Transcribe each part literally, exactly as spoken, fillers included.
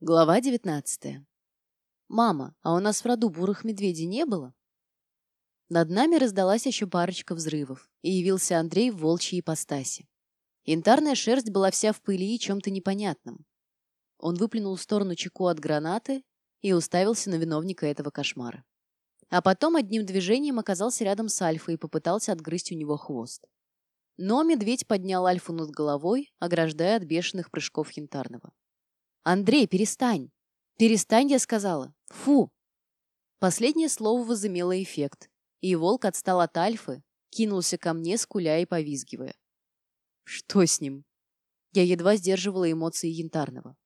Глава девятнадцатая. «Мама, а у нас в роду бурых медведей не было?» Над нами раздалась еще парочка взрывов, и явился Андрей в волчьей ипостаси. Янтарная шерсть была вся в пыли и чем-то непонятном. Он выплюнул в сторону чеку от гранаты и уставился на виновника этого кошмара. А потом одним движением оказался рядом с Альфой и попытался отгрызть у него хвост. Но медведь поднял Альфу над головой, ограждая от бешеных прыжков Янтарного. «Андрей, перестань! Перестань, я сказала! Фу!» Последнее слово возымело эффект, и волк отстал от Альфы, кинулся ко мне, скуля и повизгивая. «Что с ним?» Я едва сдерживала эмоции Янтарного.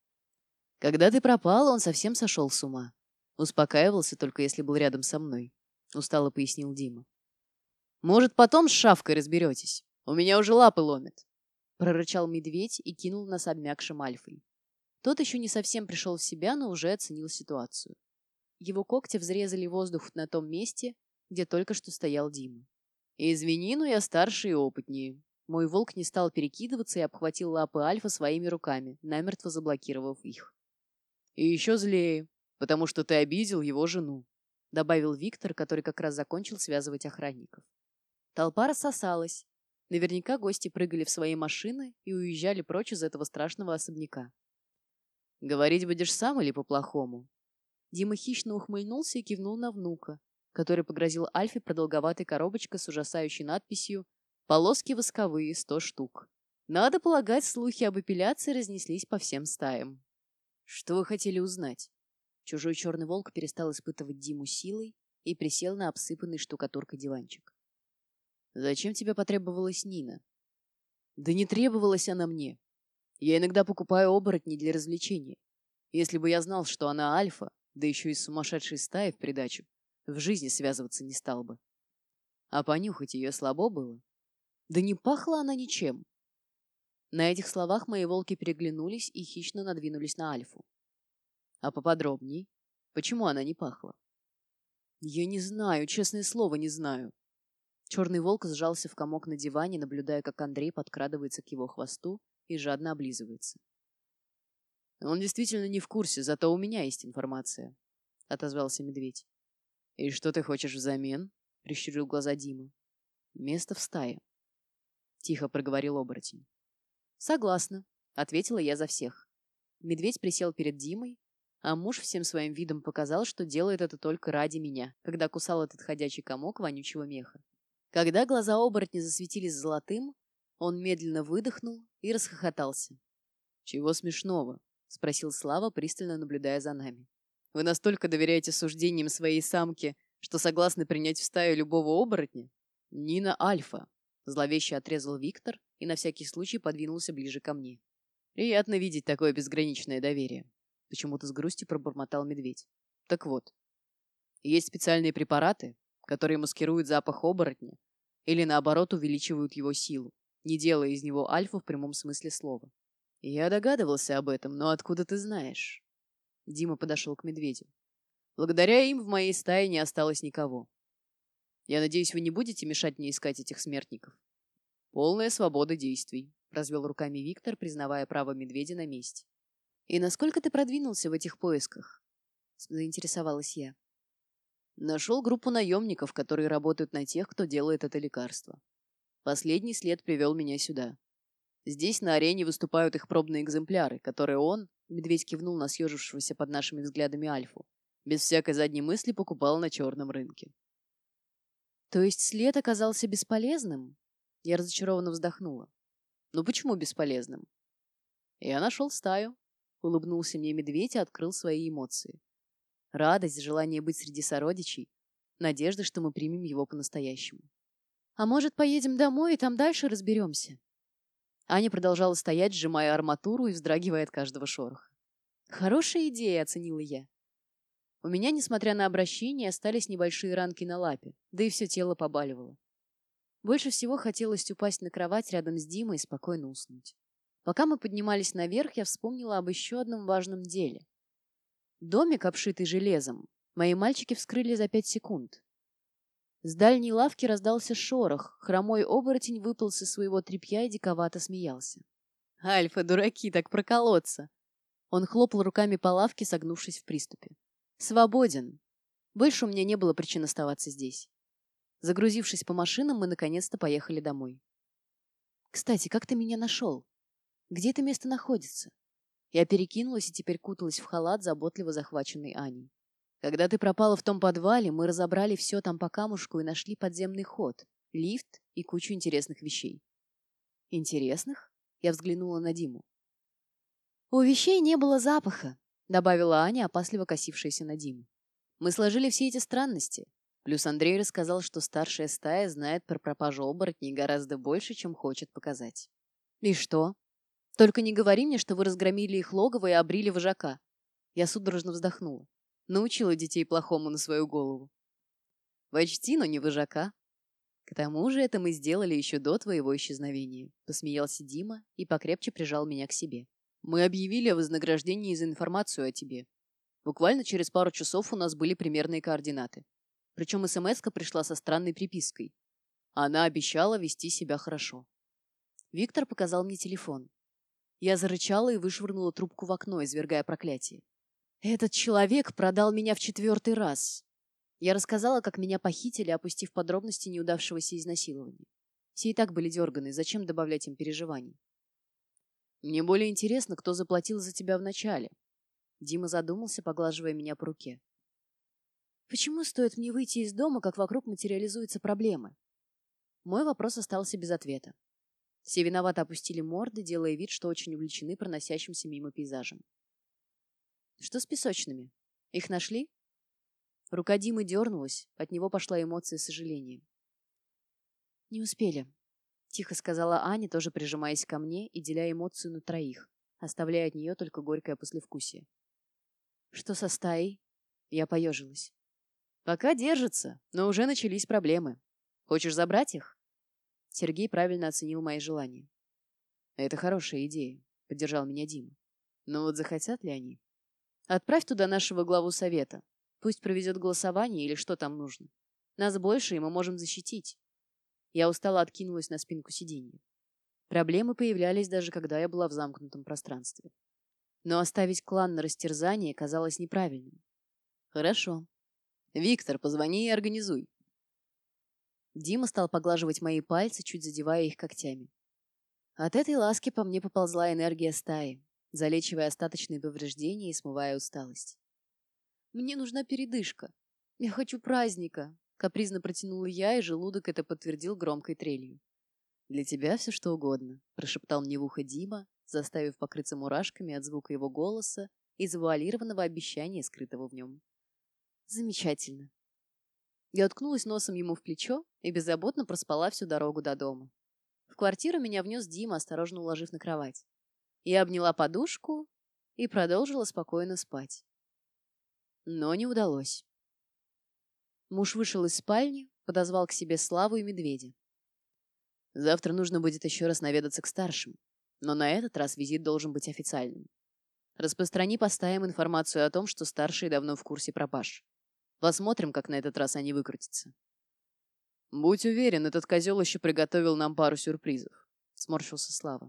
«Когда ты пропала, он совсем сошел с ума. Успокаивался только, если был рядом со мной», — устало пояснил Дима. «Может, потом с шавкой разберетесь? У меня уже лапы ломят», — прорычал медведь и кинул нас обмякшим Альфой. Тот еще не совсем пришел в себя, но уже оценил ситуацию. Его когти взрезали воздух на том месте, где только что стоял Дима. «Извини, но я старше и опытнее». Мой волк не стал перекидываться и обхватил лапы Альфа своими руками, намертво заблокировав их. «И еще злее, потому что ты обидел его жену», — добавил Виктор, который как раз закончил связывать охранников. Толпа рассосалась. Наверняка гости прыгали в свои машины и уезжали прочь из этого страшного особняка. «Говорить будешь сам или по-плохому?» Дима хищно ухмыльнулся и кивнул на внука, который погрозил Альфе продолговатой коробочкой с ужасающей надписью «Полоски восковые, сто штук». Надо полагать, слухи об эпиляции разнеслись по всем стаям. «Что вы хотели узнать?» Чужой черный волк перестал испытывать Диму силой и присел на обсыпанный штукатуркой диванчик. «Зачем тебе потребовалась Нина?» «Да не требовалась она мне. Я иногда покупаю оборотней для развлечения. Если бы я знал, что она альфа, да еще и сумасшедшей стаи в придачу, в жизни связываться не стал бы. А понюхать ее слабо было? Да не пахла она ничем». На этих словах мои волки переглянулись и хищно надвинулись на Альфу. «А поподробней? Почему она не пахла?» «Я не знаю, честное слово, не знаю». Черный волк сжался в комок на диване, наблюдая, как Андрей подкрадывается к его хвосту и жадно облизывается. «Он действительно не в курсе, зато у меня есть информация», — отозвался медведь. «И что ты хочешь взамен?» — прищурил глаза Дима. «Место в стае», — тихо проговорил оборотень. «Согласна», — ответила я за всех. Медведь присел перед Димой, а муж всем своим видом показал, что делает это только ради меня, когда кусал этот ходячий комок вонючего меха. Когда глаза оборотня засветились золотым, он медленно выдохнул и расхохотался. «Чего смешного?» — спросил Слава, пристально наблюдая за нами. «Вы настолько доверяете суждениям своей самки, что согласны принять в стаю любого оборотня?» «Нина Альфа», — зловеще отрезал Виктор и на всякий случай подвинулся ближе ко мне. «Приятно видеть такое безграничное доверие», — почему-то с грустью пробормотал медведь. «Так вот, есть специальные препараты, которые маскируют запах оборотня или, наоборот, увеличивают его силу, не делая из него альфу в прямом смысле слова. Я догадывался об этом, но откуда ты знаешь?» Дима подошел к медведю. «Благодаря им в моей стае не осталось никого. Я надеюсь, вы не будете мешать мне искать этих смертников?» «Полная свобода действий», — развел руками Виктор, признавая право медведя на месте. «И насколько ты продвинулся в этих поисках?» — заинтересовалась я. «Нашел группу наемников, которые работают на тех, кто делает это лекарство. Последний след привел меня сюда. Здесь на арене выступают их пробные экземпляры, которые он, медведь кивнул на съежившегося под нашими взглядами Альфу, без всякой задней мысли покупал на черном рынке». «То есть след оказался бесполезным?» Я разочарованно вздохнула. «Ну почему бесполезным?» «Я нашел стаю», — улыбнулся мне медведь и открыл свои эмоции. Радость, желание быть среди сородичей, надежда, что мы примем его по-настоящему. «А может, поедем домой и там дальше разберемся?» Аня продолжала стоять, сжимая арматуру и вздрагивая от каждого шороха. «Хорошая идея», — оценила я. У меня, несмотря на обращение, остались небольшие ранки на лапе, да и все тело побаливало. Больше всего хотелось упасть на кровать рядом с Димой и спокойно уснуть. Пока мы поднимались наверх, я вспомнила об еще одном важном деле. Домик, обшитый железом, мои мальчики вскрыли за пять секунд. С дальней лавки раздался шорох, хромой оборотень выполз из своего тряпья и диковато смеялся. «Альфа, дураки, так проколоться!» Он хлопал руками по лавке, согнувшись в приступе. «Свободен. Больше у меня не было причин оставаться здесь». Загрузившись по машинам, мы наконец-то поехали домой. «Кстати, как ты меня нашел? Где это место находится?» Я перекинулась и теперь куталась в халат, заботливо захваченный Аней. «Когда ты пропала в том подвале, мы разобрали все там по камушку и нашли подземный ход, лифт и кучу интересных вещей». «Интересных?» Я взглянула на Диму. «У вещей не было запаха», — добавила Аня, опасливо косившаяся на Диму. «Мы сложили все эти странности. Плюс Андрей рассказал, что старшая стая знает про пропажу оборотней гораздо больше, чем хочет показать». «И что? Только не говори мне, что вы разгромили их логово и обрили вожака». Я судорожно вздохнула. Научила детей плохому на свою голову. «Почти, но не вожака. К тому же это мы сделали еще до твоего исчезновения», — посмеялся Дима и покрепче прижал меня к себе. «Мы объявили о вознаграждении за информацию о тебе. Буквально через пару часов у нас были примерные координаты. Причем смс-ка пришла со странной припиской. Она обещала вести себя хорошо». Виктор показал мне телефон. Я зарычала и вышвырнула трубку в окно, извергая проклятие. «Этот человек продал меня в четвертый раз». Я рассказала, как меня похитили, опустив подробности неудавшегося изнасилования. Все и так были дерганы, зачем добавлять им переживаний? «Мне более интересно, кто заплатил за тебя вначале». Дима задумался, поглаживая меня по руке. «Почему стоит мне выйти из дома, как вокруг материализуются проблемы?» Мой вопрос остался без ответа. Все виновато опустили морды, делая вид, что очень увлечены проносящимся мимо пейзажем. «Что с песочными? Их нашли?» Рука Димы дернулась, от него пошла эмоция сожаления. «Не успели», — тихо сказала Аня, тоже прижимаясь ко мне и деля эмоцию на троих, оставляя от нее только горькое послевкусие. «Что со стаей?» Я поежилась. «Пока держится, но уже начались проблемы. Хочешь забрать их?» Сергей правильно оценил мои желания. «Это хорошая идея», — поддержал меня Дима. «Но вот захотят ли они? Отправь туда нашего главу совета. Пусть проведет голосование или что там нужно. Нас больше, и мы можем защитить». Я устало откинулась на спинку сиденья. Проблемы появлялись даже когда я была в замкнутом пространстве. Но оставить клан на растерзание казалось неправильным. «Хорошо. Виктор, позвони и организуй». Дима стал поглаживать мои пальцы, чуть задевая их когтями. От этой ласки по мне поползла энергия стаи, залечивая остаточные повреждения и смывая усталость. «Мне нужна передышка. Я хочу праздника», — капризно протянула я, и желудок это подтвердил громкой трелью. «Для тебя все что угодно», — прошептал мне в ухо Дима, заставив покрыться мурашками от звука его голоса и завуалированного обещания, скрытого в нем. «Замечательно». Я уткнулась носом ему в плечо и беззаботно проспала всю дорогу до дома. В квартиру меня внес Дима, осторожно уложив на кровать. Я обняла подушку и продолжила спокойно спать. Но не удалось. Муж вышел из спальни, подозвал к себе Славу и Медведя. «Завтра нужно будет еще раз наведаться к старшим, но на этот раз визит должен быть официальным. Распространи по стаям информацию о том, что старшие давно в курсе пропаж. Посмотрим, как на этот раз они выкрутятся». «Будь уверен, этот козел еще приготовил нам пару сюрпризов», — сморщился Слава.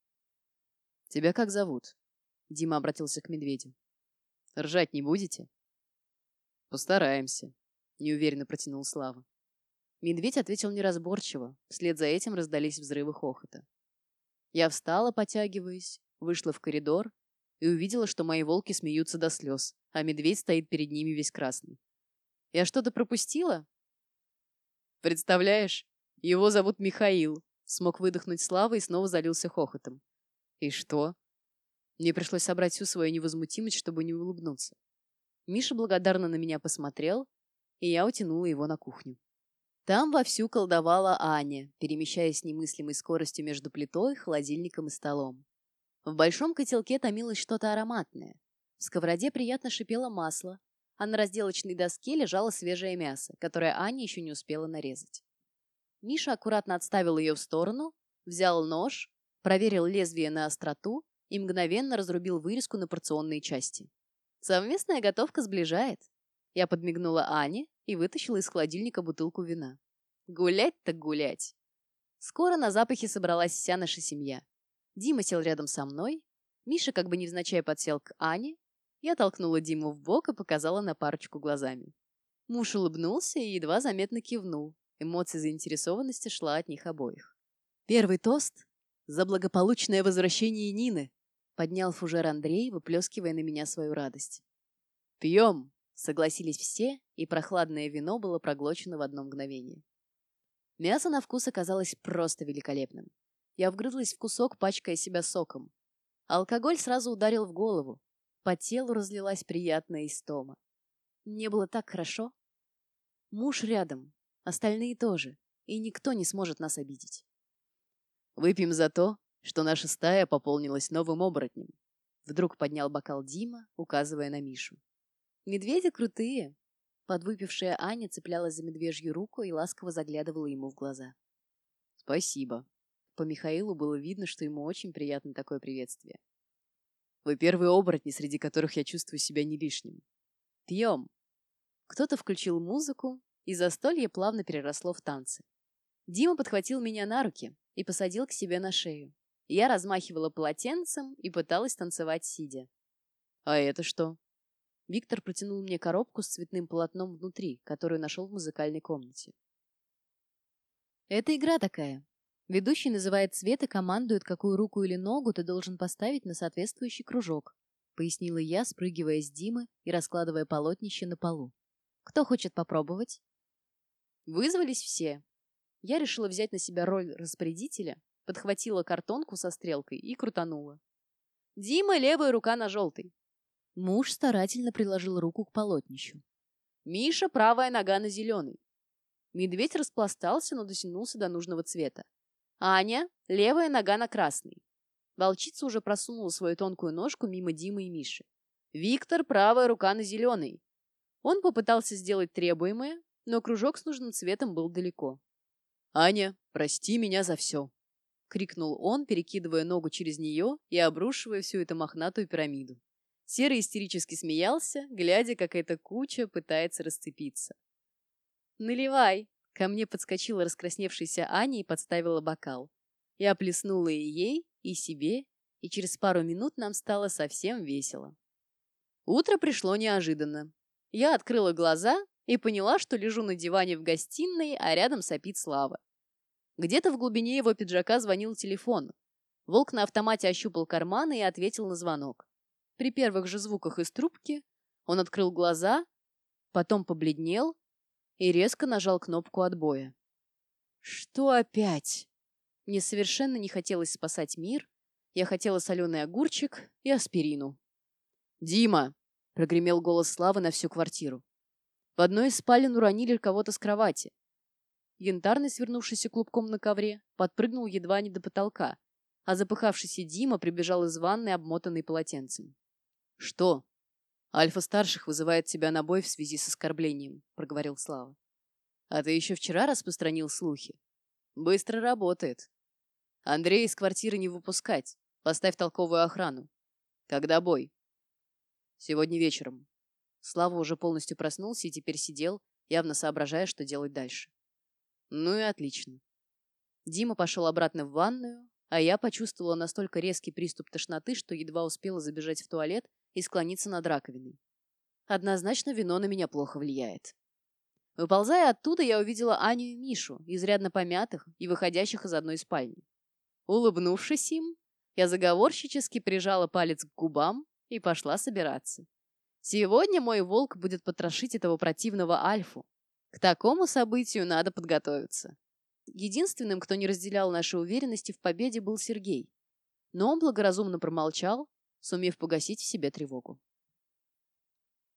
«Тебя как зовут?» — Дима обратился к Медведю. «Ржать не будете?» «Постараемся», — неуверенно протянул Слава. Медведь ответил неразборчиво, вслед за этим раздались взрывы хохота. Я встала, потягиваясь, вышла в коридор и увидела, что мои волки смеются до слез, а медведь стоит перед ними весь красный. «Я что-то пропустила?» «Представляешь, его зовут Михаил», — смог выдохнуть Слава и снова залился хохотом. «И что?» Мне пришлось собрать всю свою невозмутимость, чтобы не улыбнуться. Миша благодарно на меня посмотрел, и я утянула его на кухню. Там вовсю колдовала Аня, перемещаясь с немыслимой скоростью между плитой, холодильником и столом. В большом котелке томилось что-то ароматное. В сковороде приятно шипело масло, а на разделочной доске лежало свежее мясо, которое Аня еще не успела нарезать. Миша аккуратно отставил ее в сторону, взял нож, проверил лезвие на остроту и мгновенно разрубил вырезку на порционные части. Совместная готовка сближает. Я подмигнула Ане и вытащила из холодильника бутылку вина. Гулять так гулять. Скоро на запахе собралась вся наша семья. Дима сел рядом со мной. Миша как бы невзначай подсел к Ане. Я толкнула Диму в бок и показала на парочку глазами. Муж улыбнулся и едва заметно кивнул. Эмоция заинтересованности шла от них обоих. Первый тост за благополучное возвращение Нины, поднял фужер Андрей, выплескивая на меня свою радость. «Пьем!» — согласились все, и прохладное вино было проглочено в одно мгновение. Мясо на вкус оказалось просто великолепным. Я вгрызлась в кусок, пачкая себя соком. Алкоголь сразу ударил в голову. По телу разлилась приятная истома. Мне было так хорошо. Муж рядом, остальные тоже, и никто не сможет нас обидеть. «Выпьем за то, что наша стая пополнилась новым оборотнем», — вдруг поднял бокал Дима, указывая на Мишу. «Медведи крутые!» Подвыпившая Аня цеплялась за медвежью руку и ласково заглядывала ему в глаза. «Спасибо». По Михаилу было видно, что ему очень приятно такое приветствие. «Вы первые оборотни, среди которых я чувствую себя не лишним. Пьем!» Кто-то включил музыку, и застолье плавно переросло в танцы. Дима подхватил меня на руки и посадил к себе на шею. Я размахивала полотенцем и пыталась танцевать сидя. «А это что?» Виктор протянул мне коробку с цветным полотном внутри, которую нашел в музыкальной комнате. «Это игра такая. Ведущий называет цвет и командует, какую руку или ногу ты должен поставить на соответствующий кружок», пояснила я, спрыгивая с Димы и раскладывая полотнище на полу. «Кто хочет попробовать?» Вызвались все. Я решила взять на себя роль распорядителя, подхватила картонку со стрелкой и крутанула. «Дима, левая рука на желтой». Муж старательно приложил руку к полотнищу. «Миша, правая нога на зеленый». Медведь распластался, но дотянулся до нужного цвета. «Аня, левая нога на красный». Волчица уже просунула свою тонкую ножку мимо Димы и Миши. «Виктор, правая рука на зеленый». Он попытался сделать требуемое, но кружок с нужным цветом был далеко. «Аня, прости меня за все!» — крикнул он, перекидывая ногу через нее и обрушивая всю эту мохнатую пирамиду. Серый истерически смеялся, глядя, как эта куча пытается расцепиться. «Наливай!» — ко мне подскочила раскрасневшаяся Аня и подставила бокал. Я плеснула и ей, и себе, и через пару минут нам стало совсем весело. Утро пришло неожиданно. Я открыла глаза и поняла, что лежу на диване в гостиной, а рядом сопит Слава. Где-то в глубине его пиджака звонил телефон. Волк на автомате ощупал карманы и ответил на звонок. При первых же звуках из трубки он открыл глаза, потом побледнел и резко нажал кнопку отбоя. «Что опять?» Мне совершенно не хотелось спасать мир. Я хотела соленый огурчик и аспирину. «Дима!» — прогремел голос Славы на всю квартиру. В одной из спален уронили кого-то с кровати. Янтарный, свернувшийся клубком на ковре, подпрыгнул едва не до потолка, а запыхавшийся Дима прибежал из ванной, обмотанный полотенцем. «Что?» «Альфа-старших вызывает тебя на бой в связи с оскорблением», — проговорил Слава. «А ты еще вчера распространил слухи?» «Быстро работает. Андрея из квартиры не выпускать. Поставь толковую охрану. Когда бой?» «Сегодня вечером». Слава уже полностью проснулся и теперь сидел, явно соображая, что делать дальше. «Ну и отлично». Дима пошел обратно в ванную, а я почувствовала настолько резкий приступ тошноты, что едва успела забежать в туалет и склониться над раковиной. Однозначно вино на меня плохо влияет. Выползая оттуда, я увидела Аню и Мишу, изрядно помятых и выходящих из одной спальни. Улыбнувшись им, я заговорщически прижала палец к губам и пошла собираться. Сегодня мой волк будет потрошить этого противного Альфу. К такому событию надо подготовиться. Единственным, кто не разделял нашей уверенности в победе, был Сергей. Но он благоразумно промолчал, сумев погасить в себе тревогу.